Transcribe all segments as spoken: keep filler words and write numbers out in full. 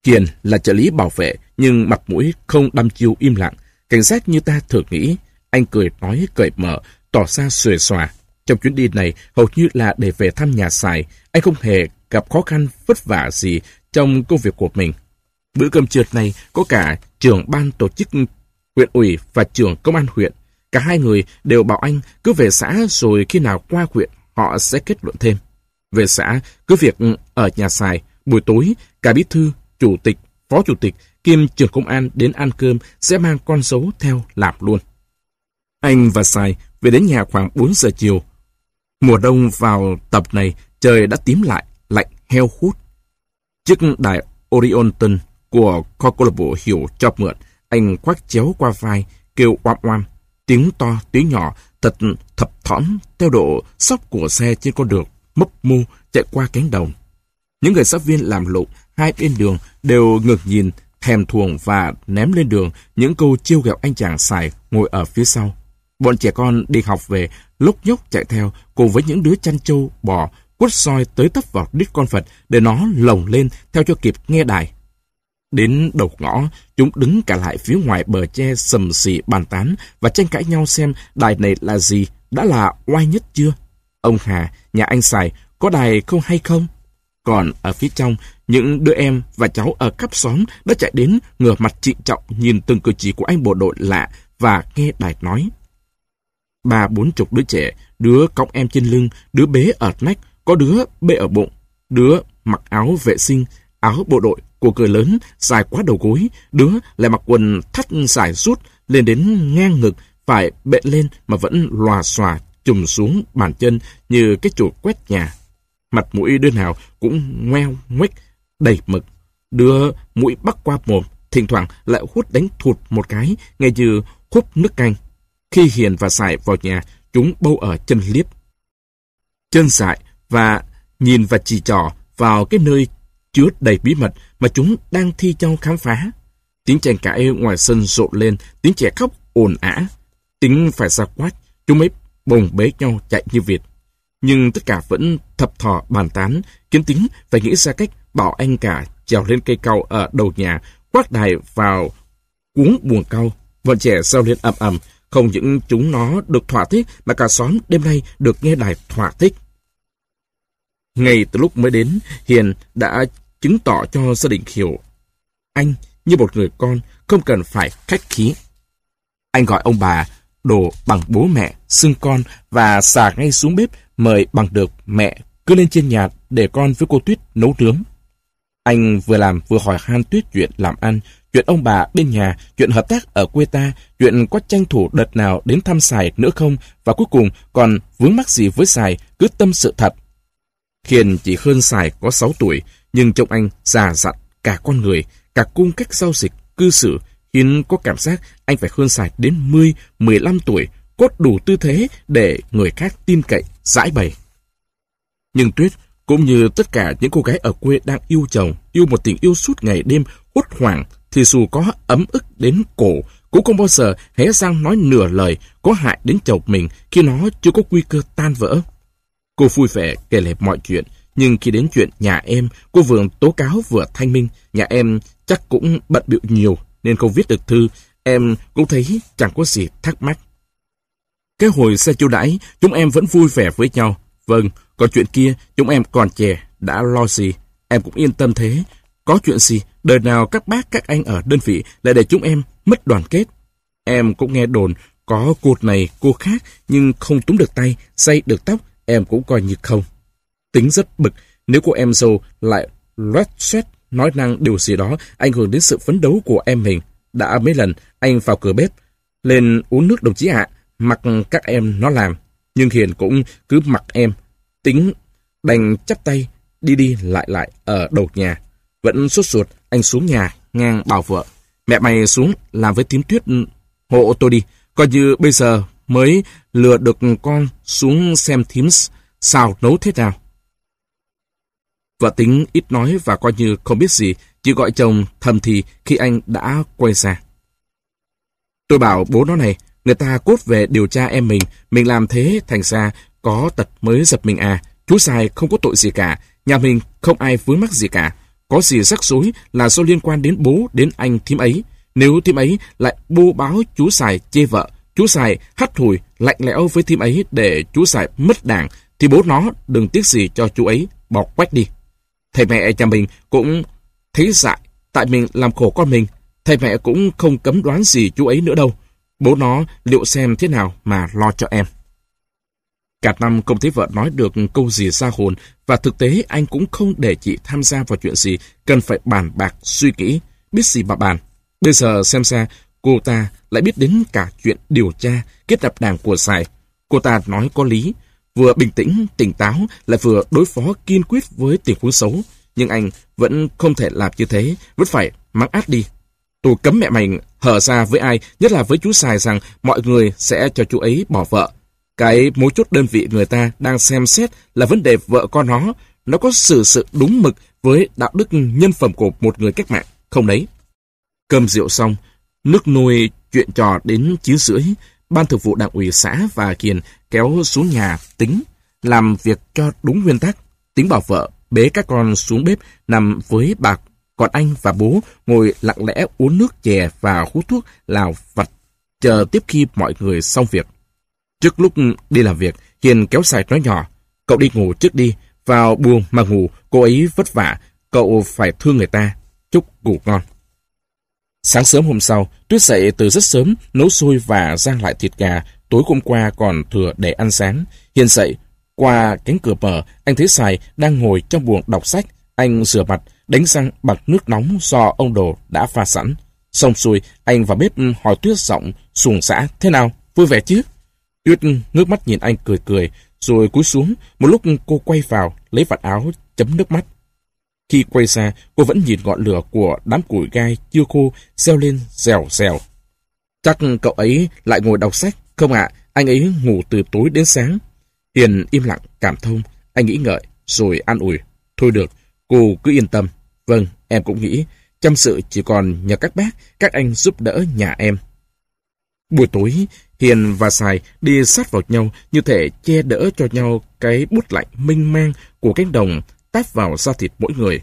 Hiền là trợ lý bảo vệ, nhưng mặt mũi không đăm chiêu im lặng. Cảnh sát như ta thường nghĩ. Anh cười nói cởi mở, tỏ ra xuề xòa. Trong chuyến đi này, hầu như là để về thăm nhà Sài, anh không hề gặp khó khăn vất vả gì trong công việc của mình. Bữa cơm trưa này có cả trưởng ban tổ chức huyện ủy và trưởng công an huyện. Cả hai người đều bảo anh cứ về xã rồi khi nào qua huyện họ sẽ kết luận thêm. Về xã, cứ việc ở nhà Sài, buổi tối cả bí thư, chủ tịch, phó chủ tịch kiêm trưởng công an đến ăn cơm sẽ mang con dấu theo làm luôn. Anh và Sài về đến nhà khoảng bốn giờ chiều. Mùa đông vào tập này, trời đã tím lại, lạnh heo hút. Chiếc đài Orionton của kho câu lạc bộ Hiểu cho mượn, anh khoác chéo qua vai, kêu oam oam, tiếng to tiếng nhỏ, thật thập thỏm theo độ sóc của xe trên con đường mấp mô chạy qua cánh đồng. Những người giáo viên làm lụng hai bên đường đều ngược nhìn, thèm thuồng và ném lên đường những câu trêu ghẹo anh chàng Sài ngồi ở phía sau. Bọn trẻ con đi học về lốc nhốc chạy theo cùng với những đứa chăn trâu bò quất soi tới tấp vào đít con Phật để nó lồng lên theo cho kịp nghe đài. Đến đầu ngõ, chúng đứng cả lại phía ngoài bờ tre sầm xì bàn tán và tranh cãi nhau xem đài này là gì, đã là oai nhất chưa. Ông Hà, nhà anh Sài, có đài không hay không? Còn ở phía trong, những đứa em và cháu ở khắp xóm đã chạy đến ngửa mặt trịnh trọng nhìn từng cử chỉ của anh bộ đội lạ và nghe đài nói. Ba bốn chục đứa trẻ, đứa cõng em trên lưng, đứa bế ở nách, có đứa bê ở bụng, đứa mặc áo vệ sinh, áo bộ đội, cổ cười lớn, dài quá đầu gối, đứa lại mặc quần thắt dài rút lên đến ngang ngực, phải bện lên mà vẫn lòa xòa chùm xuống bàn chân như cái chổi quét nhà. Mặt mũi đứa nào cũng ngoeo ngoếch, đầy mực. Đứa mũi bắc qua mồm, thỉnh thoảng lại hút đánh thụt một cái, nghe như húp nước canh. Khi Hiền và Sài vào nhà, chúng bâu ở chân liếp, chân Sài và nhìn và chỉ trỏ vào cái nơi chứa đầy bí mật mà chúng đang thi nhau khám phá. Tiếng tranh cãi ngoài sân rộn lên, tiếng trẻ khóc ồn ả. Tính phải ra quát, chúng mới bồng bế nhau chạy như vịt. Nhưng tất cả vẫn thập thò bàn tán, kiếm tính phải nghĩ ra cách bảo anh cả trèo lên cây cau ở đầu nhà, quát đài vào cuống buồng cau. Bọn trẻ reo lên ầm ầm, không những chúng nó được thỏa thích mà cả xóm đêm nay được nghe đài thỏa thích. Ngay từ lúc mới đến, Hiền đã chứng tỏ cho gia đình hiểu anh như một người con, không cần phải khách khí. Anh gọi ông bà đồ bằng bố mẹ, xưng con và xà ngay xuống bếp mời bằng được mẹ cứ lên trên nhà để con với cô Tuyết nấu nướng. Anh vừa làm vừa hỏi han Tuyết chuyện làm ăn, chuyện ông bà bên nhà, chuyện hợp tác ở quê ta, chuyện có tranh thủ đợt nào đến thăm Sài nữa không, và cuối cùng còn vướng mắc gì với Sài, cứ tâm sự thật. Hiền chỉ hơn Sài có sáu tuổi, nhưng trông anh già dặn cả con người, cả cung cách giao dịch, cư xử, khiến có cảm giác anh phải hơn Sài đến mười, mười lăm tuổi, có đủ tư thế để người khác tin cậy, giải bày. Nhưng Tuyết, cũng như tất cả những cô gái ở quê đang yêu chồng, yêu một tình yêu suốt ngày đêm, hốt hoảng, thì dù có ấm ức đến cổ, cũng không bao giờ hé răng nói nửa lời có hại đến chồng mình khi nó chưa có nguy cơ tan vỡ. Cô vui vẻ kể lại mọi chuyện, nhưng khi đến chuyện nhà em, cô vừa tố cáo vừa thanh minh, nhà em chắc cũng bận bịu nhiều nên không viết được thư, em cũng thấy chẳng có gì thắc mắc. Cái hồi xe chiêu đãi, chúng em vẫn vui vẻ với nhau. Vâng, còn chuyện kia, chúng em còn trẻ, đã lo gì, em cũng yên tâm thế. Có chuyện gì, đời nào các bác các anh ở đơn vị lại để chúng em mất đoàn kết. Em cũng nghe đồn, có cô này cô khác, nhưng không túm được tay, xay được tóc, em cũng coi như không. Tính rất bực, nếu cô em dâu lại loét xoét nói năng điều gì đó ảnh hưởng đến sự phấn đấu của em mình. Đã mấy lần anh vào cửa bếp, lên uống nước đồng chí ạ, mặc các em nó làm, nhưng Hiền cũng cứ mặc em. Tính đành chắp tay, đi đi lại lại ở đầu nhà. Vẫn sốt ruột, anh xuống nhà, ngang bảo vợ. Mẹ mày xuống làm với tím Tuyết hộ tôi đi, coi như bây giờ mới lừa được con xuống xem thím sao nấu thế nào. Vợ Tính ít nói và coi như không biết gì, chỉ gọi chồng thầm thì khi anh đã quay ra. Tôi bảo bố nó này, người ta cốt về điều tra em mình, mình làm thế thành ra có tật mới giật mình à. Chú Sài không có tội gì cả, nhà mình không ai vướng mắc gì cả. Có gì rắc rối là do liên quan đến bố, đến anh thím ấy. Nếu thím ấy lại bô báo chú Sài chê vợ, chú Sài hắt hủi lạnh lẽo với thím ấy để chú Sài mất đảng, thì bố nó đừng tiếc gì cho chú ấy bỏ quách đi. Thầy mẹ nhà mình cũng thấy dại, tại mình làm khổ con mình. Thầy mẹ cũng không cấm đoán gì chú ấy nữa đâu. Bố nó liệu xem thế nào mà lo cho em. Cả năm không thấy vợ nói được câu gì ra hồn, và thực tế anh cũng không để chị tham gia vào chuyện gì cần phải bàn bạc suy nghĩ, biết gì mà bàn. Bây giờ xem ra cô ta lại biết đến cả chuyện điều tra kết nạp đảng của Sài. Cô ta nói có lý, vừa bình tĩnh, tỉnh táo, lại vừa đối phó kiên quyết với tình huống xấu. Nhưng anh vẫn không thể làm như thế, vẫn phải mắng át đi. Tôi cấm mẹ mày hở ra với ai, nhất là với chú Sài, rằng mọi người sẽ cho chú ấy bỏ vợ. Cái mấu chốt đơn vị người ta đang xem xét là vấn đề vợ con nó, nó có xử sự đúng mực với đạo đức nhân phẩm của một người cách mạng, không đấy. Cơm rượu xong, nước nuôi chuyện trò đến chín rưỡi, ban thường vụ đảng ủy xã và Kiền kéo xuống nhà Tính, làm việc cho đúng nguyên tắc. Tính bảo vợ bế các con xuống bếp nằm với bà, còn anh và bố ngồi lặng lẽ uống nước chè và hút thuốc lào vặt, chờ tiếp khi mọi người xong việc. Trước lúc đi làm việc, Hiền kéo Sài nói nhỏ, cậu đi ngủ trước đi, vào buồng mà ngủ, cô ấy vất vả, cậu phải thương người ta, chúc ngủ ngon. Sáng sớm hôm sau, Tuyết dậy từ rất sớm, nấu xôi và rang lại thịt gà, tối hôm qua còn thừa để ăn sáng. Hiền dậy, qua cánh cửa mở, anh thấy Sài đang ngồi trong buồng đọc sách. Anh rửa mặt, đánh răng bằng nước nóng do ông Đồ đã pha sẵn. Xong xuôi, anh vào bếp hỏi Tuyết giọng xuồng xã, thế nào, vui vẻ chứ? Tuyết ngước mắt nhìn anh cười cười, rồi cúi xuống. Một lúc cô quay vào, lấy vạt áo chấm nước mắt. Khi quay ra, cô vẫn nhìn ngọn lửa của đám củi gai chưa khô reo lên rèo rèo. Chắc cậu ấy lại ngồi đọc sách. Không ạ, anh ấy ngủ từ tối đến sáng. Hiền im lặng cảm thông, anh nghĩ ngợi, rồi an ủi. Thôi được, cô cứ yên tâm. Vâng, em cũng nghĩ, chăm sự chỉ còn nhờ các bác, các anh giúp đỡ nhà em. Buổi tối, Hiền và Sài đi sát vào nhau như thể che đỡ cho nhau cái bút lạnh mênh mang của cánh đồng táp vào da thịt mỗi người.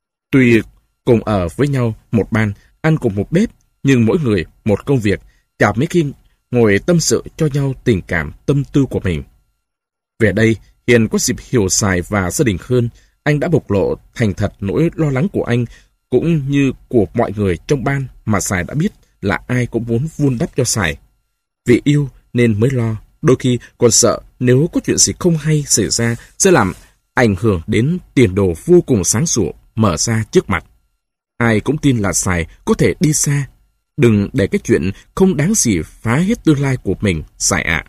Tuy cùng ở với nhau một ban, ăn cùng một bếp, nhưng mỗi người một công việc, chả mấy khi ngồi tâm sự cho nhau tình cảm tâm tư của mình. Về đây, Hiền có dịp hiểu Sài và gia đình hơn. Anh đã bộc lộ thành thật nỗi lo lắng của anh, cũng như của mọi người trong ban mà Sài đã biết là ai cũng muốn vun đắp cho Sài. Vì yêu nên mới lo, đôi khi còn sợ nếu có chuyện gì không hay xảy ra sẽ làm ảnh hưởng đến tiền đồ vô cùng sáng sủa mở ra trước mặt. Ai cũng tin là Sài có thể đi xa. Đừng để cái chuyện không đáng gì phá hết tương lai của mình, Sài ạ.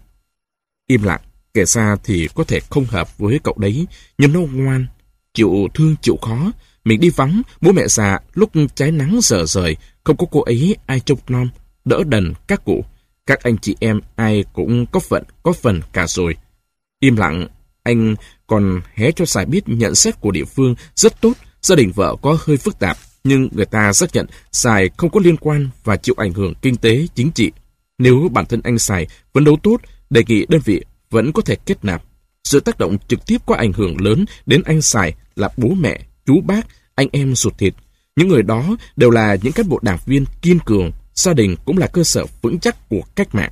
Im lặng, kể ra thì có thể không hợp với cậu đấy, nhưng nó ngoan, chịu thương chịu khó. Mình đi vắng, bố mẹ già lúc trái nắng dở rời, không có cô ấy ai trông nom, đỡ đần các cụ. Các anh chị em ai cũng có phận, có phần cả rồi. Im lặng, anh còn hé cho Sài biết nhận xét của địa phương rất tốt. Gia đình vợ có hơi phức tạp, nhưng người ta xác nhận Sài không có liên quan và chịu ảnh hưởng kinh tế, chính trị. Nếu bản thân anh Sài phấn đấu tốt, đề nghị đơn vị vẫn có thể kết nạp. Sự tác động trực tiếp có ảnh hưởng lớn đến anh Sài là bố mẹ, chú bác, anh em ruột thịt. Những người đó đều là những cán bộ đảng viên kiên cường, gia đình cũng là cơ sở vững chắc của cách mạng.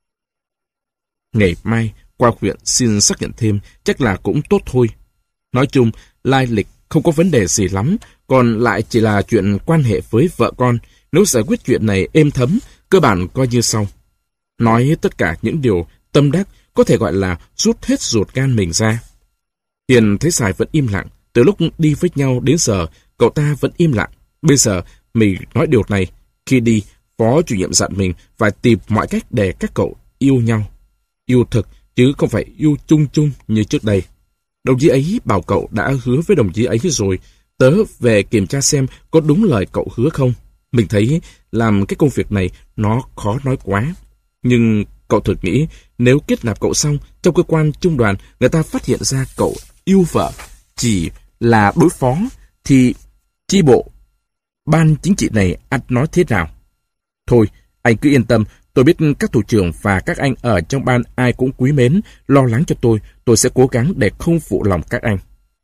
Ngày mai, qua huyện xin xác nhận thêm, chắc là cũng tốt thôi. Nói chung, lai lịch không có vấn đề gì lắm, còn lại chỉ là chuyện quan hệ với vợ con. Nếu giải quyết chuyện này êm thấm, cơ bản coi như xong. Nói tất cả những điều tâm đắc có thể gọi là rút hết ruột gan mình ra. Hiền thấy Sài vẫn im lặng. Từ lúc đi với nhau đến giờ, cậu ta vẫn im lặng. Bây giờ, mình nói điều này. Khi đi, phó chủ nhiệm dặn mình phải tìm mọi cách để các cậu yêu nhau. Yêu thực, chứ không phải yêu chung chung như trước đây. Đồng chí ấy bảo cậu đã hứa với đồng chí ấy rồi. Tớ về kiểm tra xem có đúng lời cậu hứa không. Mình thấy làm cái công việc này nó khó nói quá. Nhưng cậu thử nghĩ, nếu kết nạp cậu xong, trong cơ quan trung đoàn người ta phát hiện ra cậu yêu vợ chỉ là đối phó, thì chi bộ, ban chính trị này ăn nói thế nào? Thôi, anh cứ yên tâm, tôi biết các thủ trưởng và các anh ở trong ban ai cũng quý mến, lo lắng cho tôi, tôi sẽ cố gắng để không phụ lòng các anh.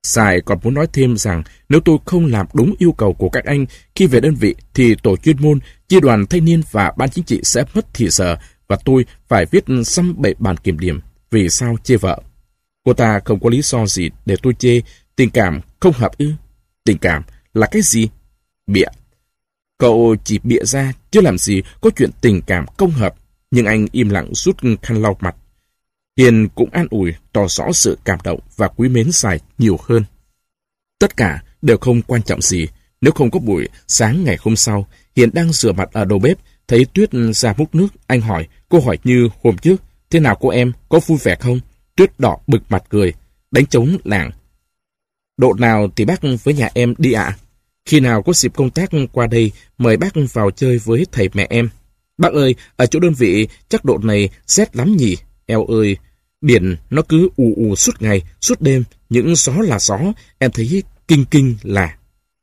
Sài còn muốn nói thêm rằng nếu tôi không làm đúng yêu cầu của các anh khi về đơn vị thì tổ chuyên môn, chi đoàn thanh niên và ban chính trị sẽ mất thì giờ và tôi phải viết xăm bảy bản kiểm điểm vì sao chê vợ. Cô ta không có lý do gì để tôi chê. Tình cảm không hợp ư? Tình cảm là cái gì? Bịa. Cậu chỉ bịa ra, chứ làm gì có chuyện tình cảm không hợp. Nhưng anh im lặng rút khăn lau mặt. Hiền cũng an ủi, tỏ rõ sự cảm động và quý mến Sài nhiều hơn. Tất cả đều không quan trọng gì. Nếu không có buổi sáng ngày hôm sau, Hiền đang rửa mặt ở đầu bếp, thấy Tuyết ra múc nước. Anh hỏi, cô hỏi như hôm trước, thế nào cô em, có vui vẻ không? Tuyết đỏ bực mặt cười, đánh trống lảng. Độ nào thì bác với nhà em đi ạ? À? Khi nào có dịp công tác qua đây, mời bác vào chơi với thầy mẹ em. Bác ơi, ở chỗ đơn vị chắc độ này rét lắm nhỉ? Eo ơi, biển nó cứ ù ù suốt ngày, suốt đêm, những gió là gió, em thấy kinh kinh là.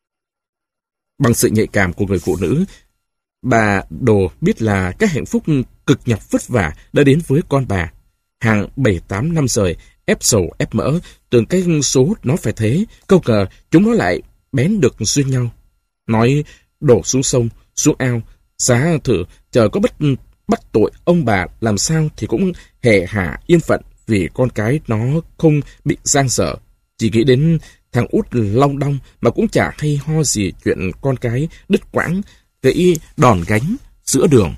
Bằng sự nhạy cảm của người phụ nữ, bà Đồ biết là các hạnh phúc cực nhọc vất vả đã đến với con bà. Hàng bảy tám năm rồi, ép sầu ép mỡ, tưởng cái số nó phải thế, câu ngờ chúng nó lại bén được duyên nhau. Nói đổ xuống sông, xuống ao, giá thử chờ có bất bắt tội ông bà làm sao thì cũng hề hả yên phận vì con cái nó không bị giang dở. Chỉ nghĩ đến thằng út long đong mà cũng chả hay ho gì chuyện con cái đứt quãng, gãy đòn gánh giữa đường.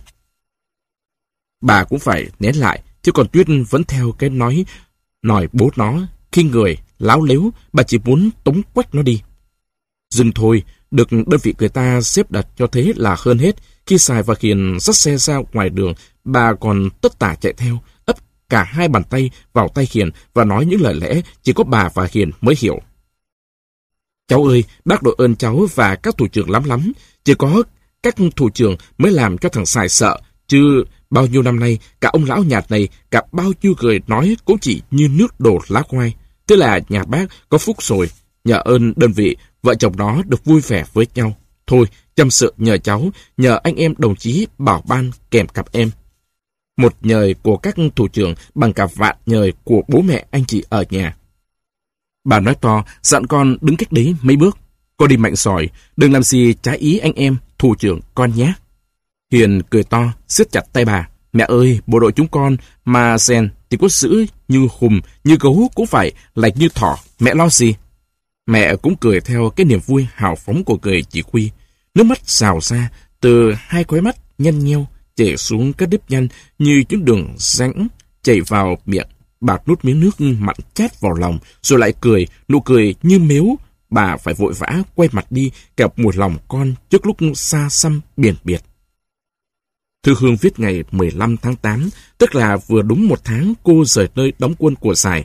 Bà cũng phải nén lại, chứ còn Tuyết vẫn theo cái nói nòi bố nó, khi người láo lếu, bà chỉ muốn tống quách nó đi. Dừng thôi, được đơn vị người ta xếp đặt cho thế là hơn hết. Khi Sài và Hiền dắt xe ra ngoài đường, bà còn tất tả chạy theo, ấp cả hai bàn tay vào tay Hiền và nói những lời lẽ chỉ có bà và Hiền mới hiểu. Cháu ơi, bác đội ơn cháu và các thủ trưởng lắm lắm. Chỉ có các thủ trưởng mới làm cho thằng Sài sợ, chứ bao nhiêu năm nay, cả ông lão nhạt này, cả bao nhiêu người nói cũng chỉ như nước đổ lá khoai. Thế là nhà bác có phúc rồi, nhờ ơn đơn vị, vợ chồng nó được vui vẻ với nhau. Thôi, chăm sự nhờ cháu, nhờ anh em đồng chí bảo ban kèm cặp em. Một nhời của các thủ trưởng bằng cả vạn nhời của bố mẹ anh chị ở nhà. Bà nói to, dặn con đứng cách đấy mấy bước. Con đi mạnh sỏi, đừng làm gì trái ý anh em, thủ trưởng con nhé. Hiền cười to, siết chặt tay bà. Mẹ ơi, bộ đội chúng con mà rèn thì có giữ như hùm, như gấu cũng phải lạch như thỏ. Mẹ lo gì? Mẹ cũng cười theo cái niềm vui hào phóng của người chỉ huy. Nước mắt xào ra từ hai khóe mắt nhăn nheo, chảy xuống các đếp nhăn như những đường rãnh chảy vào miệng. Bà nuốt miếng nước mặn chát vào lòng, rồi lại cười, nụ cười như mếu. Bà phải vội vã quay mặt đi, kẹp một lòng con trước lúc xa xăm biển biệt. Thư Hương viết ngày mười lăm tháng tám, tức là vừa đúng một tháng cô rời nơi đóng quân của Sài.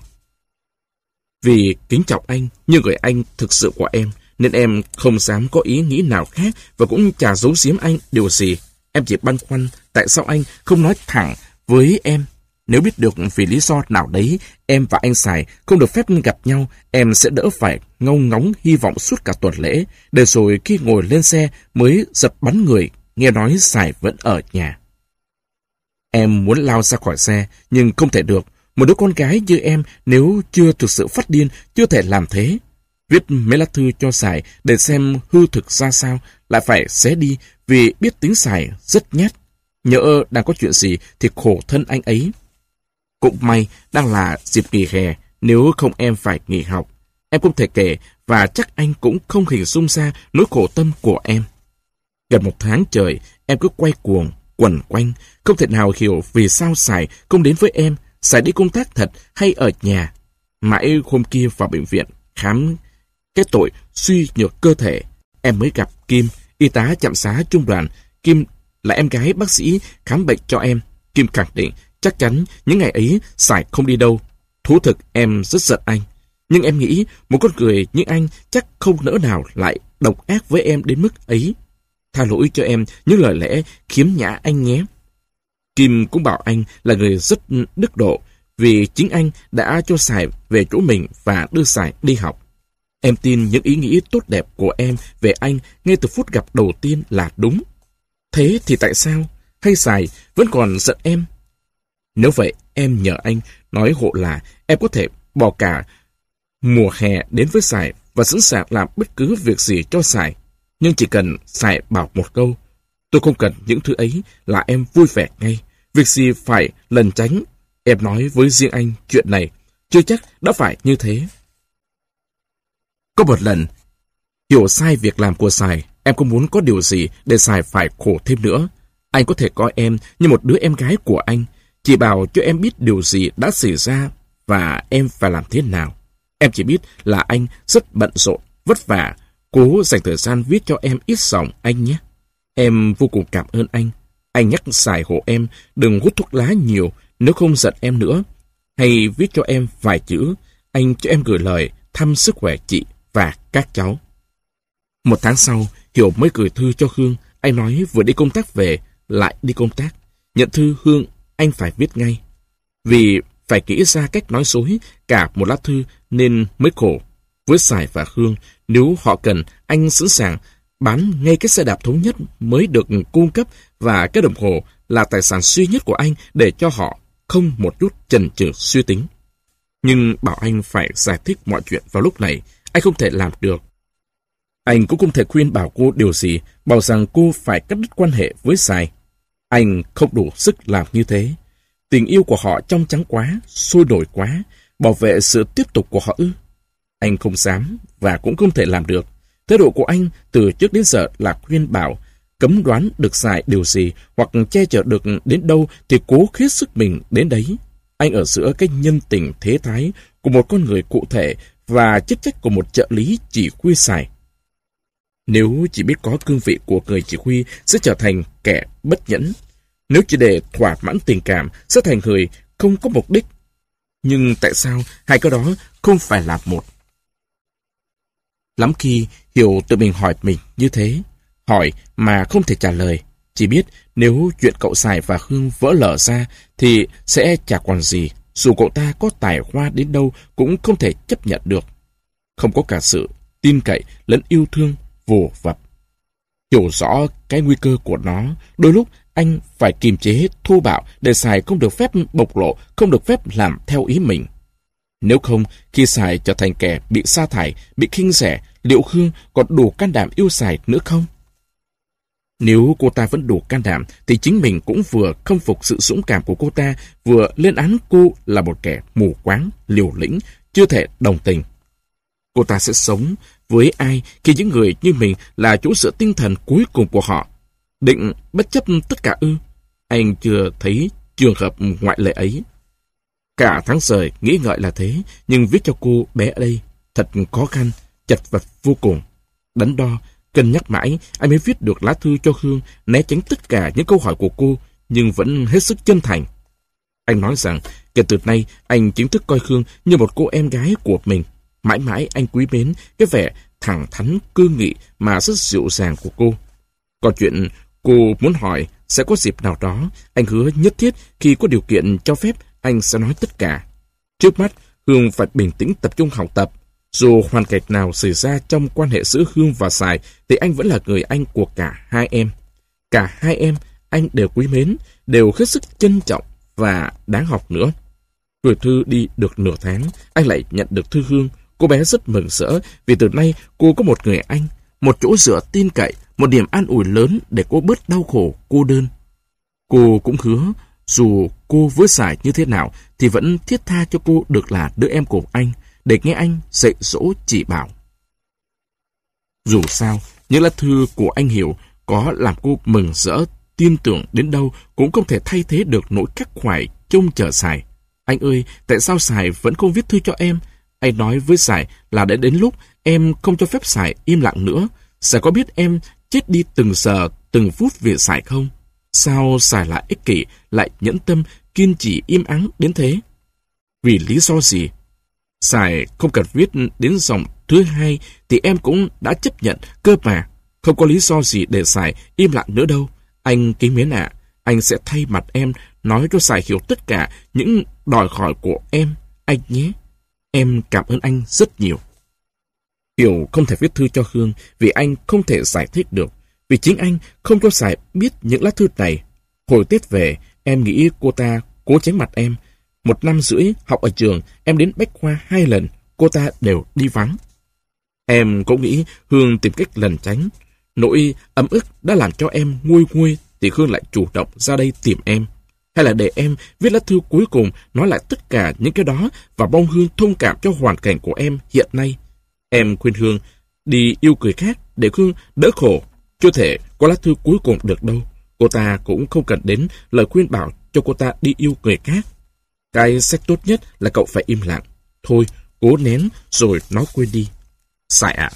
Vì kính trọng anh như người anh thực sự của em, nên em không dám có ý nghĩ nào khác và cũng chả giấu giếm anh điều gì. Em chỉ băn khoăn tại sao anh không nói thẳng với em. Nếu biết được vì lý do nào đấy em và anh Sài không được phép gặp nhau, em sẽ đỡ phải ngâu ngóng hy vọng suốt cả tuần lễ, để rồi khi ngồi lên xe mới giật bắn người, nghe nói Sài vẫn ở nhà. Em muốn lao ra khỏi xe, nhưng không thể được. Một đứa con gái như em nếu chưa thực sự phát điên, chưa thể làm thế. Viết mấy lá thư cho Sài để xem hư thực ra sao, lại phải xé đi vì biết tính Sài rất nhát. Nhỡ đang có chuyện gì thì khổ thân anh ấy. Cũng may đang là dịp nghỉ hè, nếu không em phải nghỉ học. Em không thể kể và chắc anh cũng không hình dung ra nỗi khổ tâm của em. Gần một tháng trời, em cứ quay cuồng, quẩn quanh, không thể nào hiểu vì sao Sài không đến với em, Sài đi công tác thật hay ở nhà. Mãi hôm kia vào bệnh viện khám cái tội suy nhược cơ thể, em mới gặp Kim, y tá trạm xá trung đoàn. Kim là em gái bác sĩ khám bệnh cho em. Kim khẳng định chắc chắn những ngày ấy Sài không đi đâu. Thú thực em rất giận anh, nhưng em nghĩ một con người như anh chắc không nỡ nào lại độc ác với em đến mức ấy. Tha lỗi cho em những lời lẽ khiếm nhã anh nhé. Kim cũng bảo anh là người rất đức độ, vì chính anh đã cho Sài về chỗ mình và đưa Sài đi học. Em tin những ý nghĩ tốt đẹp của em về anh ngay từ phút gặp đầu tiên là đúng. Thế thì tại sao? Hay Sài vẫn còn giận em? Nếu vậy, em nhờ anh nói hộ là em có thể bỏ cả Mùa hè đến với Sài và sẵn sàng làm bất cứ việc gì cho Sài. Nhưng chỉ cần Sài bảo một câu, tôi không cần những thứ ấy là em vui vẻ ngay. Việc gì phải lẩn tránh. Em nói với riêng anh chuyện này, chưa chắc đã phải như thế. Có một lần, hiểu sai việc làm của Sài, em không muốn có điều gì để Sài phải khổ thêm nữa. Anh có thể coi em như một đứa em gái của anh, chỉ bảo cho em biết điều gì đã xảy ra và em phải làm thế nào. Em chỉ biết là anh rất bận rộn, vất vả, cố dành thời gian viết cho em ít dòng anh nhé. Em vô cùng cảm ơn anh. Anh nhắc Sài hộ em đừng hút thuốc lá nhiều nếu không giận em nữa. Hay viết cho em vài chữ, anh cho em gửi lời thăm sức khỏe chị và các cháu. Một tháng sau, Hiểu mới gửi thư cho Hương. Anh nói vừa đi công tác về, lại đi công tác. Nhận thư Hương, anh phải viết ngay. Vì phải nghĩ ra cách nói dối cả một lá thư nên mới khổ. Với Sài và Hương, nếu họ cần, anh sẵn sàng bán ngay cái xe đạp thống nhất mới được cung cấp và cái đồng hồ là tài sản duy nhất của anh để cho họ không một chút chần chừ suy tính. Nhưng bảo anh phải giải thích mọi chuyện vào lúc này, anh không thể làm được. Anh cũng không thể khuyên bảo cô điều gì, bảo rằng cô phải cắt đứt quan hệ với Sài. Anh không đủ sức làm như thế. Tình yêu của họ trong trắng quá, sôi nổi quá, bảo vệ sự tiếp tục của họ ư? Anh không dám và cũng không thể làm được. Thái độ của anh từ trước đến giờ là khuyên bảo, cấm đoán được Sài điều gì hoặc che chở được đến đâu thì cố hết sức mình đến đấy. Anh ở giữa cái nhân tình thế thái của một con người cụ thể và chức trách của một trợ lý chỉ huy Sài. Nếu chỉ biết có cương vị của người chỉ huy sẽ trở thành kẻ bất nhẫn. Nếu chỉ để thỏa mãn tình cảm sẽ thành người không có mục đích. Nhưng tại sao hai cái đó không phải là một? Lắm khi Hiểu tự mình hỏi mình như thế. Hỏi mà không thể trả lời. Chỉ biết nếu chuyện cậu Sài và Hương vỡ lở ra thì sẽ chả còn gì. Dù cậu ta có tài hoa đến đâu cũng không thể chấp nhận được. Không có cả sự tin cậy lẫn yêu thương vồ vập. Hiểu rõ cái nguy cơ của nó, đôi lúc anh phải kiềm chế thô bạo để Sài không được phép bộc lộ, không được phép làm theo ý mình. Nếu không, khi Sài trở thành kẻ bị sa thải, bị khinh rẻ, liệu Hương còn đủ can đảm yêu Sài nữa không? Nếu cô ta vẫn đủ can đảm, thì chính mình cũng vừa khâm phục sự dũng cảm của cô ta, vừa lên án cô là một kẻ mù quáng, liều lĩnh, chưa thể đồng tình. Cô ta sẽ sống với ai khi những người như mình là chỗ dựa tinh thần cuối cùng của họ? Định bất chấp tất cả ư? Anh chưa thấy trường hợp ngoại lệ ấy. Cả tháng trời nghĩ ngợi là thế, nhưng viết cho cô bé ở đây thật khó khăn, chật vật vô cùng. Đắn đo, cân nhắc mãi, anh mới viết được lá thư cho Hương, né tránh tất cả những câu hỏi của cô, nhưng vẫn hết sức chân thành. Anh nói rằng, kể từ nay, anh chính thức coi Hương như một cô em gái của mình. Mãi mãi anh quý mến cái vẻ thẳng thắn cương nghị mà rất dịu dàng của cô. Còn chuyện cô muốn hỏi sẽ có dịp nào đó, anh hứa nhất thiết khi có điều kiện cho phép anh sẽ nói tất cả. Trước mắt, Hương phải bình tĩnh tập trung học tập. Dù hoàn cảnh nào xảy ra trong quan hệ giữa Hương và Sài thì anh vẫn là người anh của cả hai em. Cả hai em anh đều quý mến, đều hết sức trân trọng và đáng học nữa. Gửi thư đi được nửa tháng, anh lại nhận được thư Hương. Cô bé rất mừng rỡ vì từ nay cô có một người anh, một chỗ dựa tin cậy, một điểm an ủi lớn để cô bớt đau khổ, cô đơn. Cô cũng hứa, dù cô với Sài như thế nào thì vẫn thiết tha cho cô được là đứa em của anh, để nghe anh dạy dỗ chỉ bảo. Dù sao, những lá thư của anh Hiểu có làm cô mừng rỡ, tin tưởng đến đâu cũng không thể thay thế được nỗi khắc khoải trông chờ Sài. Anh ơi, tại sao Sài vẫn không viết thư cho em? Anh nói với Sài là đã đến lúc em không cho phép Sài im lặng nữa. Sài có biết em chết đi từng giờ, từng phút vì Sài không? Sao Sài lại ích kỷ, lại nhẫn tâm, kiên trì im ắng đến thế? Vì lý do gì? Sài không cần viết đến dòng thứ hai thì em cũng đã chấp nhận cơ mà. Không có lý do gì để Sài im lặng nữa đâu. Anh kính mến ạ, anh sẽ thay mặt em nói cho Sài hiểu tất cả những đòi hỏi của em, anh nhé. Em cảm ơn anh rất nhiều. Hiểu không thể viết thư cho Hương vì anh không thể giải thích được. Vì chính anh không cho Sài biết những lá thư này. Hồi Tết về, em nghĩ cô ta cố tránh mặt em. Một năm rưỡi học ở trường, em đến Bách Khoa hai lần. cô ta đều đi vắng. Em cũng nghĩ Hương tìm cách lẩn tránh. Nỗi ấm ức đã làm cho em nguôi nguôi, thì Hương lại chủ động ra đây tìm em. Hay là để em viết lá thư cuối cùng nói lại tất cả những cái đó và mong Hương thông cảm cho hoàn cảnh của em hiện nay. Em khuyên Hương đi yêu người khác để Hương đỡ khổ. Chưa thể có lá thư cuối cùng được đâu. Cô ta cũng không cần đến lời khuyên bảo cho cô ta đi yêu người khác. Cái sách tốt nhất là cậu phải im lặng. Thôi, cố nén rồi nói quên đi. Sải ạ.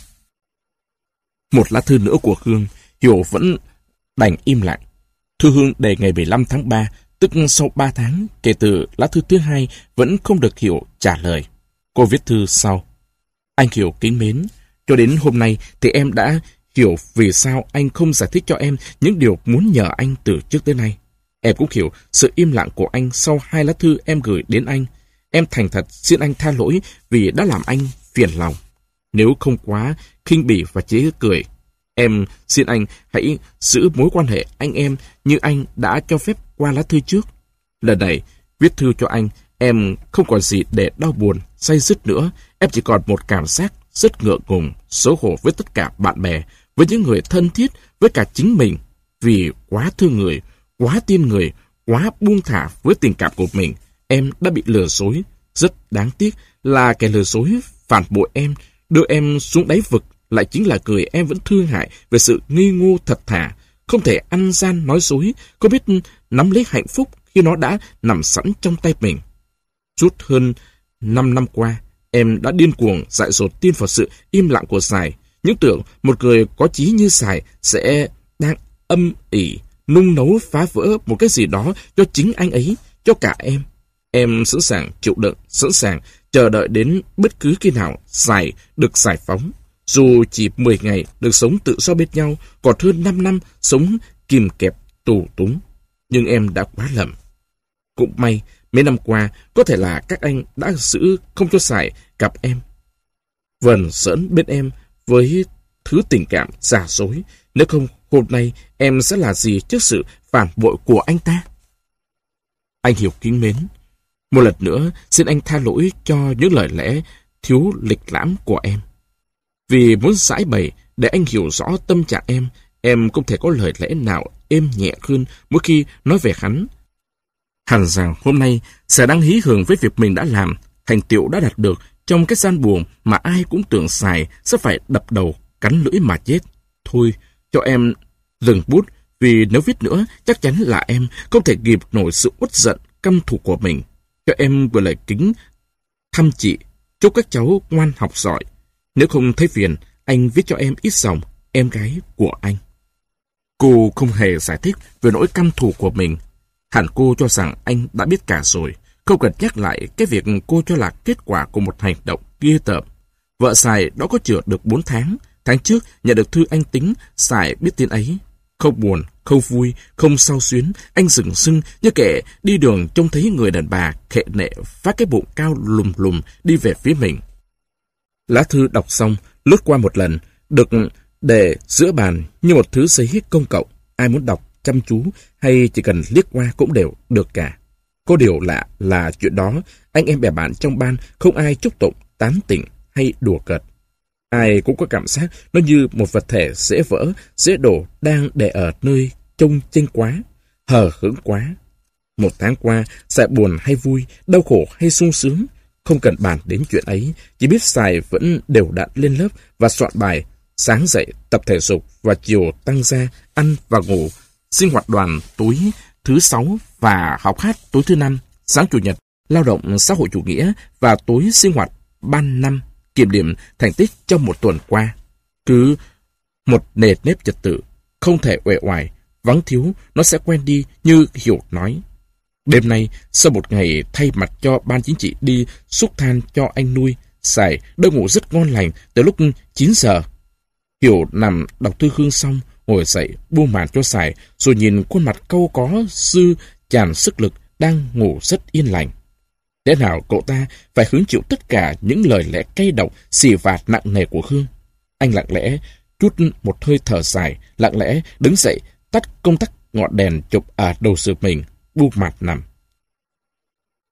Một lá thư nữa của Hương, Hiểu vẫn đành im lặng. Thư Hương đề ngày mười lăm tháng ba, tức sau ba tháng kể từ lá thư thứ hai, vẫn không được Hiểu trả lời. Cô viết thư sau. Anh Hiểu kính mến, cho đến hôm nay thì em đã hiểu vì sao anh không giải thích cho em những điều muốn nhờ anh từ trước tới nay. Em cũng hiểu sự im lặng của anh sau hai lá thư em gửi đến anh. Em thành thật xin anh tha lỗi vì đã làm anh phiền lòng. Nếu không quá khinh bỉ và chế cười, em xin anh hãy giữ mối quan hệ anh em như anh đã cho phép qua lá thư trước. Lần này, viết thư cho anh, em không còn gì để đau buồn, day dứt nữa. Em chỉ còn một cảm giác rất ngượng ngùng, xấu hổ với tất cả bạn bè, với những người thân thiết, với cả chính mình. Vì quá thương người, quá tin người, quá buông thả với tình cảm của mình, em đã bị lừa dối. Rất đáng tiếc là kẻ lừa dối phản bội em, đưa em xuống đáy vực lại chính là người em vẫn thương hại về sự nghi ngô thật thà, không thể ăn gian nói dối, không biết nắm lấy hạnh phúc khi nó đã nằm sẵn trong tay mình. Suốt hơn năm năm qua, em đã điên cuồng dại dột tin vào sự im lặng của Sài, những tưởng một người có chí như Sài sẽ đang âm ỉ, nung nấu phá vỡ một cái gì đó cho chính anh ấy, cho cả em. Em sẵn sàng chịu đựng, sẵn sàng chờ đợi đến bất cứ khi nào Sài được giải phóng. Dù chỉ mười ngày được sống tự do bên nhau, còn hơn năm năm sống kìm kẹp tù túng. Nhưng em đã quá lầm. Cũng may, mấy năm qua, có thể là các anh đã giữ không cho Sài gặp em. Vần giỡn bên em với thứ tình cảm giả dối. Nếu không, hôm nay em sẽ là gì trước sự phản bội của anh ta? Anh Hiểu kính mến, một lần nữa xin anh tha lỗi cho những lời lẽ thiếu lịch lãm của em. Vì muốn giải bày để anh hiểu rõ tâm trạng em, em không thể có lời lẽ nào êm nhẹ hơn mỗi khi nói về hắn. Hẳn rằng hôm nay sẽ đang hí hưởng với việc mình đã làm, thành tựu đã đạt được trong cái gian buồn mà ai cũng tưởng Sài sẽ phải đập đầu, cắn lưỡi mà chết. Thôi, cho em dừng bút, vì nếu viết nữa chắc chắn là em không thể kịp nổi sự uất giận, căm thù của mình. Cho em vừa lời kính thăm chị, chúc các cháu ngoan học giỏi. Nếu không thấy phiền, anh viết cho em ít dòng, em gái của anh. Cô không hề giải thích về nỗi căm thù của mình. Hẳn cô cho rằng anh đã biết cả rồi, không cần nhắc lại cái việc cô cho là kết quả của một hành động ghê tởm. Vợ Sài đó có chữa được bốn tháng, tháng trước nhận được thư anh Tính, Sài biết tin ấy. Không buồn, không vui, không sao xuyến, anh rừng sưng như kẻ đi đường trông thấy người đàn bà khệ nệ phát cái bụng cao lùm lùm đi về phía mình. Lá thư đọc xong, lướt qua một lần, được để giữa bàn như một thứ giấy công cộng. Ai muốn đọc chăm chú hay chỉ cần liếc qua cũng đều được cả. Có điều lạ là chuyện đó, anh em bè bạn trong ban không ai chúc tụng, tán tỉnh hay đùa cợt. Ai cũng có cảm giác nó như một vật thể dễ vỡ, dễ đổ đang để ở nơi trông chênh quá, hờ hững quá. Một tháng qua, Sài buồn hay vui, đau khổ hay sung sướng, không cần bàn đến chuyện ấy, chỉ biết Sài vẫn đều đặn lên lớp và soạn bài, sáng dậy tập thể dục và chiều tăng gia, ăn và ngủ, sinh hoạt đoàn tối thứ sáu và học hát tối thứ năm, sáng chủ nhật lao động xã hội chủ nghĩa và tối sinh hoạt ban năm, kiểm điểm thành tích trong một tuần qua. Cứ một nề nếp trật tự, không thể uể oải, vắng thiếu, nó sẽ quen đi như Hiểu nói. Đêm nay, sau một ngày thay mặt cho ban chính trị đi xúc than cho anh nuôi, Sài đã ngủ rất ngon lành từ lúc chín giờ. Hiểu nằm đọc thư Hương xong, ngồi dậy buông màn cho Sài, rồi nhìn khuôn mặt cau có dư tràn sức lực đang ngủ rất yên lành. Thế nào cậu ta phải hứng chịu tất cả những lời lẽ cay độc, xì vạt nặng nề của Hương. Anh lặng lẽ chút một hơi thở dài, lặng lẽ đứng dậy tắt công tắc ngọn đèn chụp ở đầu giường mình, buông mặt nằm.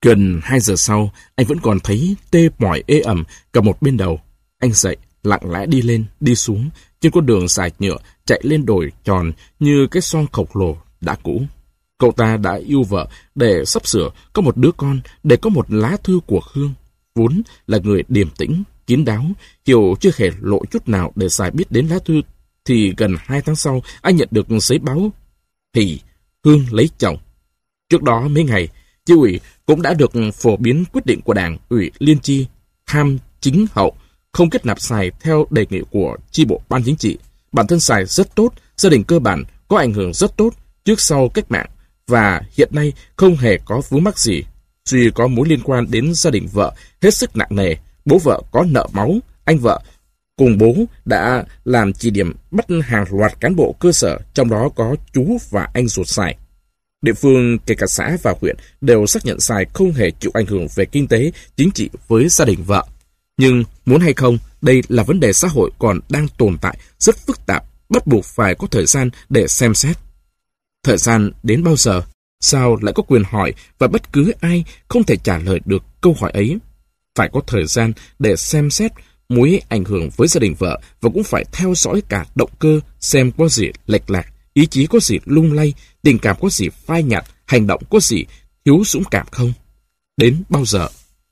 Gần hai giờ sau, anh vẫn còn thấy tê mỏi ê ẩm cả một bên đầu. Anh dậy, lặng lẽ đi lên, đi xuống, trên con đường sải nhựa, chạy lên đồi tròn như cái xoong khổng lồ đã cũ. Cậu ta đã yêu vợ để sắp sửa có một đứa con, để có một lá thư của Hương. Vốn là người điềm tĩnh, kín đáo, hiểu chưa hề lộ chút nào để Sài biết đến lá thư, thì gần hai tháng sau, anh nhận được giấy báo thì Hương lấy chồng. Trước đó mấy ngày, chi ủy cũng đã được phổ biến quyết định của Đảng ủy Liên chi tham chính hậu, không kết nạp Sài theo đề nghị của chi bộ ban chính trị. Bản thân Sài rất tốt, gia đình cơ bản có ảnh hưởng rất tốt trước sau cách mạng, và hiện nay không hề có vướng mắc gì. Duy có mối liên quan đến gia đình vợ hết sức nặng nề. Bố vợ có nợ máu, anh vợ cùng bố đã làm chỉ điểm bắt hàng loạt cán bộ cơ sở, trong đó có chú và anh ruột Sài. Địa phương, kể cả xã và huyện, đều xác nhận Sài không hề chịu ảnh hưởng về kinh tế, chính trị với gia đình vợ. Nhưng muốn hay không, đây là vấn đề xã hội còn đang tồn tại rất phức tạp, bắt buộc phải có thời gian để xem xét. Thời gian đến bao giờ? Sao lại có quyền hỏi và bất cứ ai không thể trả lời được câu hỏi ấy? Phải có thời gian để xem xét mối ảnh hưởng với gia đình vợ, và cũng phải theo dõi cả động cơ, xem có gì lệch lạc, ý chí có gì lung lay, tình cảm có gì phai nhạt, hành động có gì thiếu dũng cảm không? Đến bao giờ?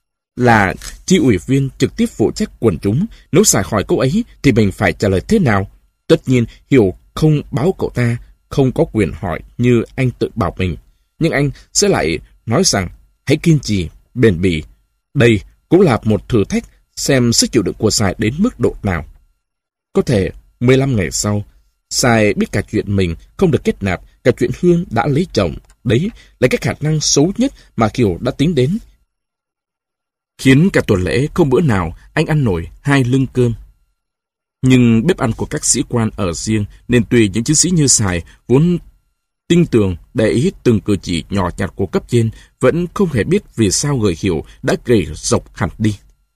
Là chi ủy viên trực tiếp phụ trách quần chúng, nếu Sài hỏi câu ấy thì mình phải trả lời thế nào? Tất nhiên Hiểu không báo cậu ta không có quyền hỏi như anh tự bảo mình, nhưng anh sẽ lại nói rằng hãy kiên trì, bền bỉ. Đây cũng là một thử thách xem sức chịu đựng của Sài đến mức độ nào. Có thể mười lăm ngày sau, Sài biết cả chuyện mình không được kết nạp, cả chuyện Hương đã lấy chồng. Đấy là cái khả năng xấu nhất mà Kiều đã tính đến, khiến cả tuần lễ không bữa nào anh ăn nổi hai lưng cơm. Nhưng bếp ăn của các sĩ quan ở riêng, nên tùy những chiến sĩ như Sài vốn tinh tường để ý từng cử chỉ nhỏ nhặt của cấp trên, vẫn không hề biết vì sao người Hiểu đã gầy rộc hẳn đi.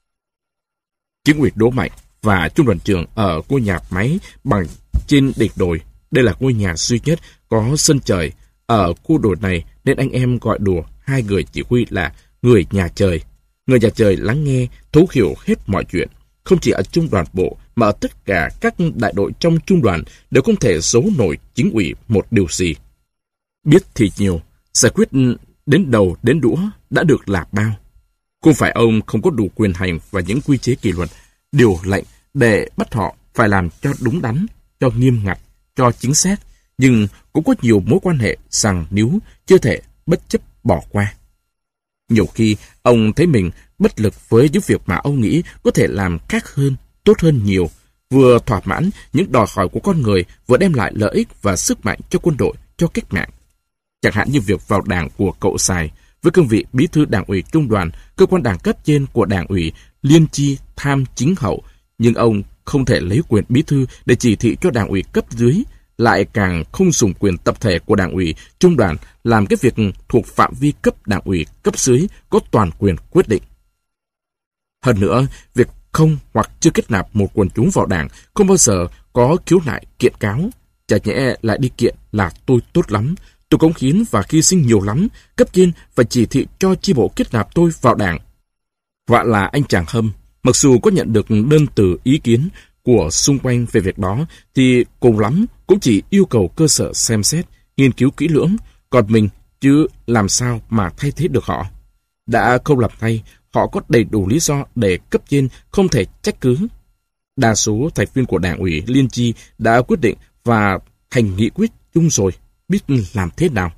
Chính ủy Đỗ Mạnh và trung đoàn trưởng ở ngôi nhà máy bằng trên đỉnh đồi. Đây là ngôi nhà duy nhất có sân trời ở khu đồi này, nên anh em gọi đùa hai người chỉ huy là người nhà trời. Người nhà trời lắng nghe, thấu hiểu hết mọi chuyện. Không chỉ ở trung đoàn bộ, mà ở tất cả các đại đội trong trung đoàn đều không thể giấu nổi chính ủy một điều gì. Biết thì nhiều, giải quyết đến đầu đến đũa đã được là bao. Không phải ông không có đủ quyền hành và những quy chế kỷ luật, điều lệnh để bắt họ phải làm cho đúng đắn, cho nghiêm ngặt, cho chính xác, nhưng cũng có nhiều mối quan hệ rằng níu chưa thể bất chấp bỏ qua. Nhiều khi ông thấy mình bất lực với những việc mà ông nghĩ có thể làm khác hơn, tốt hơn nhiều, vừa thỏa mãn những đòi hỏi của con người, vừa đem lại lợi ích và sức mạnh cho quân đội, cho cách mạng. Chẳng hạn như việc vào đảng của cậu Sài, với cương vị bí thư đảng ủy trung đoàn, cơ quan đảng cấp trên của đảng ủy Liên chi tham chính hậu, nhưng ông không thể lấy quyền bí thư để chỉ thị cho đảng ủy cấp dưới, lại càng không dùng quyền tập thể của đảng ủy trung đoàn làm cái việc thuộc phạm vi cấp đảng ủy cấp dưới có toàn quyền quyết định. Hơn nữa, việc không hoặc chưa kết nạp một quần chúng vào đảng không bao giờ có khiếu nại kiện cáo. Chả nhẽ lại đi kiện là tôi tốt lắm, tôi cống hiến và hy sinh nhiều lắm, cấp trên và chỉ thị cho chi bộ kết nạp tôi vào đảng. Họa là anh chàng Hâm, mặc dù có nhận được đơn từ ý kiến của xung quanh về việc đó, thì cùng lắm cũng chỉ yêu cầu cơ sở xem xét, nghiên cứu kỹ lưỡng, còn mình chứ làm sao mà thay thế được họ. Đã không làm thay, họ có đầy đủ lý do để cấp trên không thể trách cứ. Đa số thành viên của đảng ủy Liên chi đã quyết định và thành nghị quyết chung rồi, biết làm thế nào.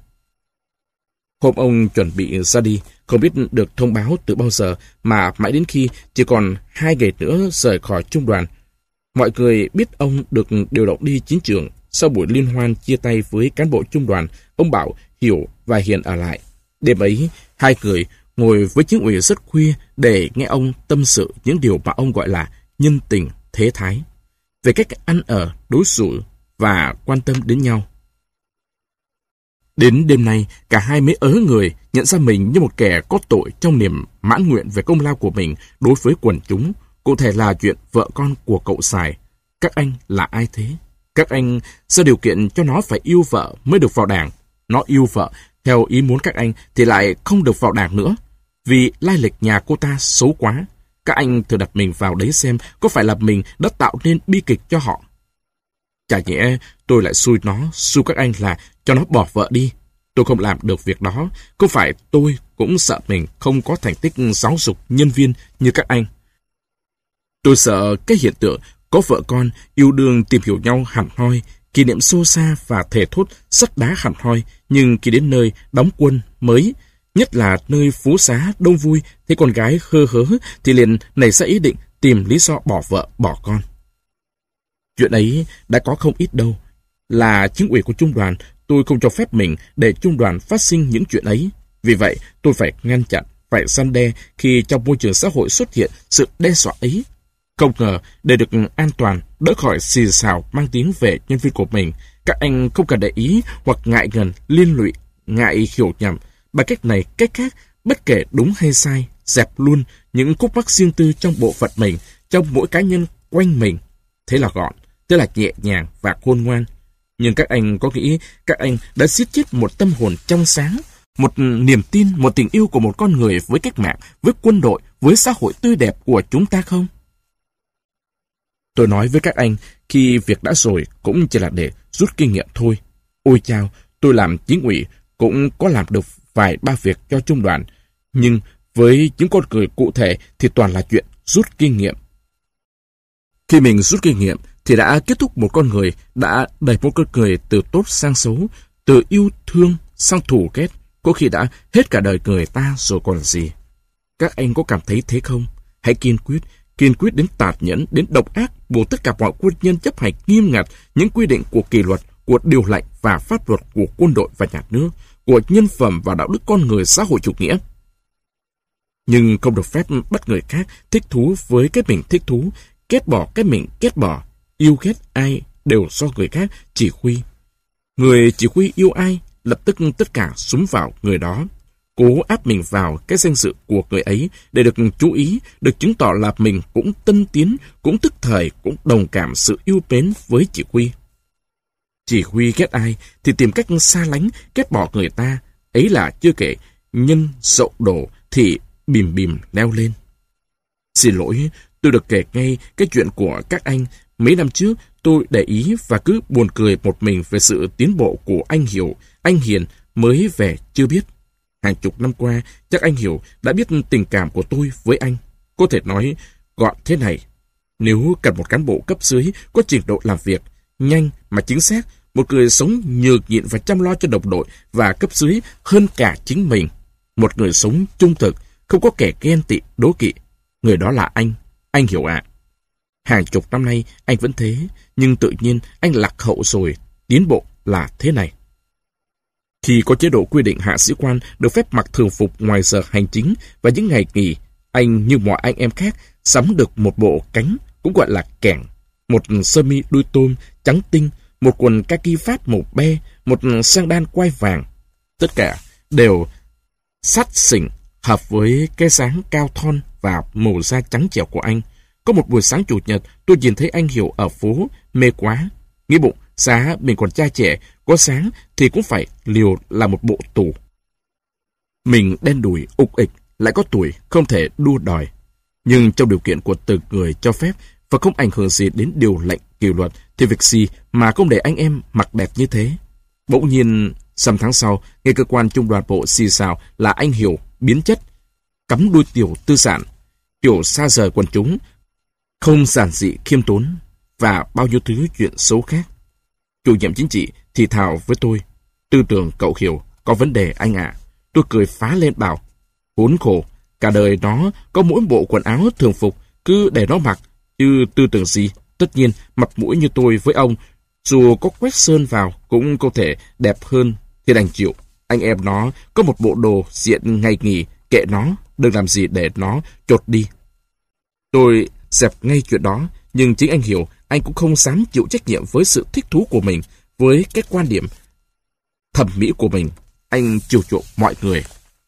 Hôm ông chuẩn bị ra đi, không biết được thông báo từ bao giờ, mà mãi đến khi chỉ còn hai ngày nữa rời khỏi trung đoàn, mọi người biết ông được điều động đi chiến trường. Sau buổi liên hoan chia tay với cán bộ trung đoàn, ông bảo Hiểu và Hiền ở lại. Đêm ấy, hai người ngồi với chính ủy rất khuya để nghe ông tâm sự những điều mà ông gọi là nhân tình thế thái, về cách ăn ở, đối xử và quan tâm đến nhau. Đến đêm nay, cả hai mới ớ người nhận ra mình như một kẻ có tội trong niềm mãn nguyện về công lao của mình đối với quần chúng, cụ thể là chuyện vợ con của cậu Sài. Các anh là ai thế? Các anh ra điều kiện cho nó phải yêu vợ mới được vào đảng. Nó yêu vợ theo ý muốn các anh thì lại không được vào đảng nữa. vì lai lịch nhà cô ta xấu quá. Các anh thử đặt mình vào đấy xem có phải là mình đã tạo nên bi kịch cho họ. Chả nhẽ tôi lại xui nó, xui các anh là cho nó bỏ vợ đi. Tôi không làm được việc đó. Không phải tôi cũng sợ mình không có thành tích giáo dục nhân viên như các anh. Tôi sợ cái hiện tượng có vợ con yêu đương tìm hiểu nhau hẳn hoi, kỷ niệm xô xa và thề thốt sắt đá hẳn hoi, nhưng khi đến nơi đóng quân mới, nhất là nơi phú xá đông vui, thấy con gái hơ hớ thì liền nảy ra ý định tìm lý do bỏ vợ bỏ con. Chuyện ấy đã có không ít đâu. Là chính ủy của trung đoàn, tôi không cho phép mình để trung đoàn phát sinh những chuyện ấy. Vì vậy, tôi phải ngăn chặn, phải răn đe khi trong môi trường xã hội xuất hiện sự đe dọa ấy. Không ngờ, để được an toàn, đỡ khỏi xì xào mang tiếng về nhân viên của mình, các anh không cần để ý hoặc ngại ngần, liên lụy, ngại hiểu nhầm. Bằng cách này, cách khác, bất kể đúng hay sai, dẹp luôn những khúc mắc riêng tư trong bộ phận mình, trong mỗi cá nhân quanh mình. Thế là gọn, thế là nhẹ nhàng và khôn ngoan. Nhưng các anh có nghĩ các anh đã giết chết một tâm hồn trong sáng, một niềm tin, một tình yêu của một con người với cách mạng, với quân đội, với xã hội tươi đẹp của chúng ta không? Tôi nói với các anh, khi việc đã rồi cũng chỉ là để rút kinh nghiệm thôi. Ôi chao, tôi làm chính ủy cũng có làm được vài ba việc cho trung đoàn, nhưng với những con người cụ thể thì toàn là chuyện rút kinh nghiệm. Khi mình rút kinh nghiệm thì đã kết thúc một con người, đã đẩy một con người từ tốt sang xấu, từ yêu thương sang thù ghét, có khi đã hết cả đời người ta rồi còn gì. Các anh có cảm thấy thế không? Hãy kiên quyết, kiên quyết đến tàn nhẫn, đến độc ác, buộc tất cả mọi quân nhân chấp hành nghiêm ngặt những quy định của kỷ luật, của điều lệnh và pháp luật của quân đội và nhà nước, của nhân phẩm và đạo đức con người xã hội chủ nghĩa. Nhưng không được phép bắt người khác thích thú với cái mình thích thú, ghét bỏ cái mình ghét bỏ, yêu ghét ai đều do người khác chỉ huy. Người chỉ huy yêu ai, lập tức tất cả súng vào người đó, cố áp mình vào cái danh dự của người ấy để được chú ý, được chứng tỏ là mình cũng tân tiến, cũng tức thời, cũng đồng cảm sự yêu mến với chỉ huy. Chỉ huy ghét ai thì tìm cách xa lánh, ghét bỏ người ta, ấy là chưa kể nhân dậu đổ thì bìm bìm leo lên. Xin lỗi, tôi được kể ngay cái chuyện của các anh. Mấy năm trước, tôi để ý và cứ buồn cười một mình về sự tiến bộ của anh Hiểu, anh Hiền mới về chưa biết. Hàng chục năm qua, chắc anh Hiểu đã biết tình cảm của tôi với anh. Có thể nói gọn thế này. Nếu cần một cán bộ cấp dưới có trình độ làm việc, nhanh mà chính xác, một người sống nhường nhịn và chăm lo cho đồng đội và cấp dưới hơn cả chính mình, một người sống trung thực, không có kẻ ghen tị, đố kỵ, người đó là anh, anh Hiểu ạ. Hàng chục năm nay anh vẫn thế, nhưng tự nhiên anh lạc hậu rồi, tiến bộ là thế này. Khi có chế độ quy định hạ sĩ quan được phép mặc thường phục ngoài giờ hành chính và những ngày nghỉ, anh như mọi anh em khác sắm được một bộ cánh, cũng gọi là kẻng, một sơ mi đuôi tôm trắng tinh, một quần kaki phát màu be, một sang đan quai vàng. Tất cả đều sắt xỉnh, hợp với cái dáng cao thon và màu da trắng trẻo của anh. Có một buổi sáng chủ nhật, tôi nhìn thấy anh Hiểu ở phố, mê quá. Nghĩ bụng, giá mình còn trai trẻ, có sáng thì cũng phải liều là một bộ tù. Mình đen đủi, ục ịch, lại có tuổi, không thể đua đòi. Nhưng trong điều kiện của từng người cho phép và không ảnh hưởng gì đến điều lệnh kỷ luật, thì việc gì mà không để anh em mặc đẹp như thế. Bỗng nhiên, some tháng sau, nghe cơ quan trung đoàn bộ xì xào là anh Hiểu biến chất, cắm đuôi tiểu tư sản, kiểu xa rời quần chúng, không giản dị khiêm tốn và bao nhiêu thứ chuyện xấu khác. Chủ nhiệm chính trị thì thào với tôi, tư tưởng cậu Hiểu có vấn đề anh ạ. À. Tôi cười phá lên bảo, khốn khổ, cả đời nó có mỗi bộ quần áo thường phục, cứ để nó mặc, chứ tư tưởng gì. Tất nhiên, mặt mũi như tôi với ông, dù có quét sơn vào cũng có thể đẹp hơn thì đành chịu. Anh em nó có một bộ đồ diện ngày nghỉ, kệ nó, đừng làm gì để nó chột đi. Tôi dẹp ngay chuyện đó, nhưng chính anh Hiểu, anh cũng không dám chịu trách nhiệm với sự thích thú của mình, với cái quan điểm thẩm mỹ của mình. Anh chiều chuộng mọi người,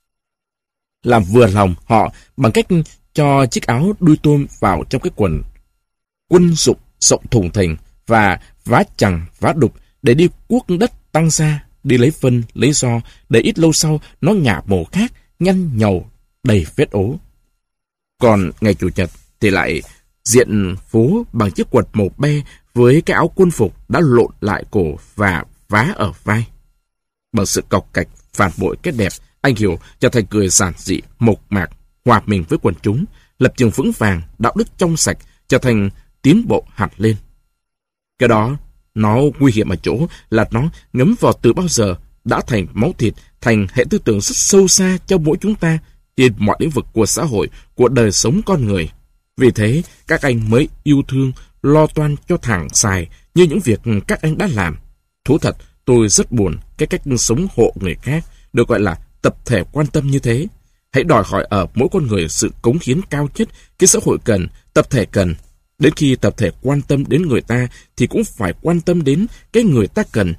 làm vừa lòng họ bằng cách cho chiếc áo đuôi tôm vào trong cái quần quân dụng rộng thùng thình và vá chằng vá đục để đi cuốc đất tăng ra, đi lấy phân, lấy do, để ít lâu sau nó ngả màu khác, nhăn nhầu, đầy vết ố. Còn ngày Chủ nhật thì lại diện phố bằng chiếc quần màu be với cái áo quân phục đã lộn lại cổ và vá ở vai. Bằng sự cọc cạch, phản bội cái đẹp, anh Hiểu trở thành người giản dị, mộc mạc, hòa mình với quần chúng, lập trường vững vàng, đạo đức trong sạch, trở thành tiến bộ hẳn lên. Cái đó, nó nguy hiểm ở chỗ là nó ngấm vào từ bao giờ, đã thành máu thịt, thành hệ tư tưởng rất sâu xa cho mỗi chúng ta trên mọi lĩnh vực của xã hội, của đời sống con người. Vì thế, các anh mới yêu thương, lo toan cho thẳng xài như những việc các anh đã làm. Thú thật, tôi rất buồn cái cách sống hộ người khác, được gọi là tập thể quan tâm như thế. Hãy đòi hỏi ở mỗi con người sự cống hiến cao nhất, cái xã hội cần, tập thể cần. Đến khi tập thể quan tâm đến người ta thì cũng phải quan tâm đến cái người ta cần.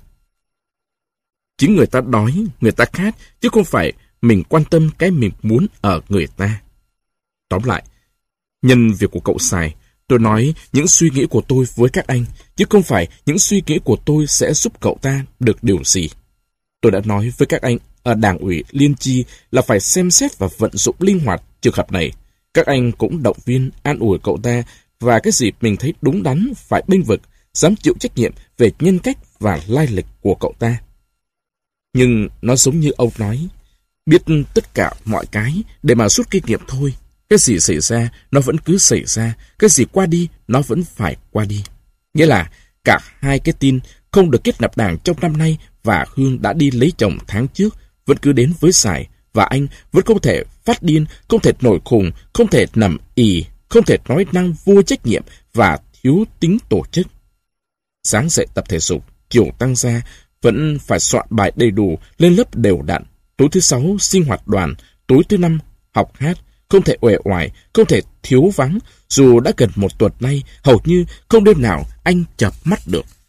Chính người ta đói, người ta khát, chứ không phải mình quan tâm cái mình muốn ở người ta. Tóm lại, nhân việc của cậu Sài, tôi nói những suy nghĩ của tôi với các anh, chứ không phải những suy nghĩ của tôi sẽ giúp cậu ta được điều gì. Tôi đã nói với các anh ở Đảng ủy Liên Chi là phải xem xét và vận dụng linh hoạt trường hợp này. Các anh cũng động viên, an ủi cậu ta, và cái gì mình thấy đúng đắn phải bênh vực, dám chịu trách nhiệm về nhân cách và lai lịch của cậu ta. Nhưng nó giống như ông nói, biết tất cả mọi cái để mà rút kinh nghiệm thôi. Cái gì xảy ra, nó vẫn cứ xảy ra. Cái gì qua đi, nó vẫn phải qua đi. Nghĩa là cả hai cái tin không được kết nạp đảng trong năm nay và Hương đã đi lấy chồng tháng trước vẫn cứ đến với Sài, và anh vẫn không thể phát điên, không thể nổi khùng, không thể nằm ì, không thể nói năng vô trách nhiệm và thiếu tính tổ chức. Sáng dậy tập thể dục, chiều tăng gia, vẫn phải soạn bài đầy đủ, lên lớp đều đặn. Tối thứ sáu sinh hoạt đoàn, tối thứ năm học hát, không thể uể oải, không thể thiếu vắng. Dù đã gần một tuần nay, hầu như không đêm nào anh chợp mắt được.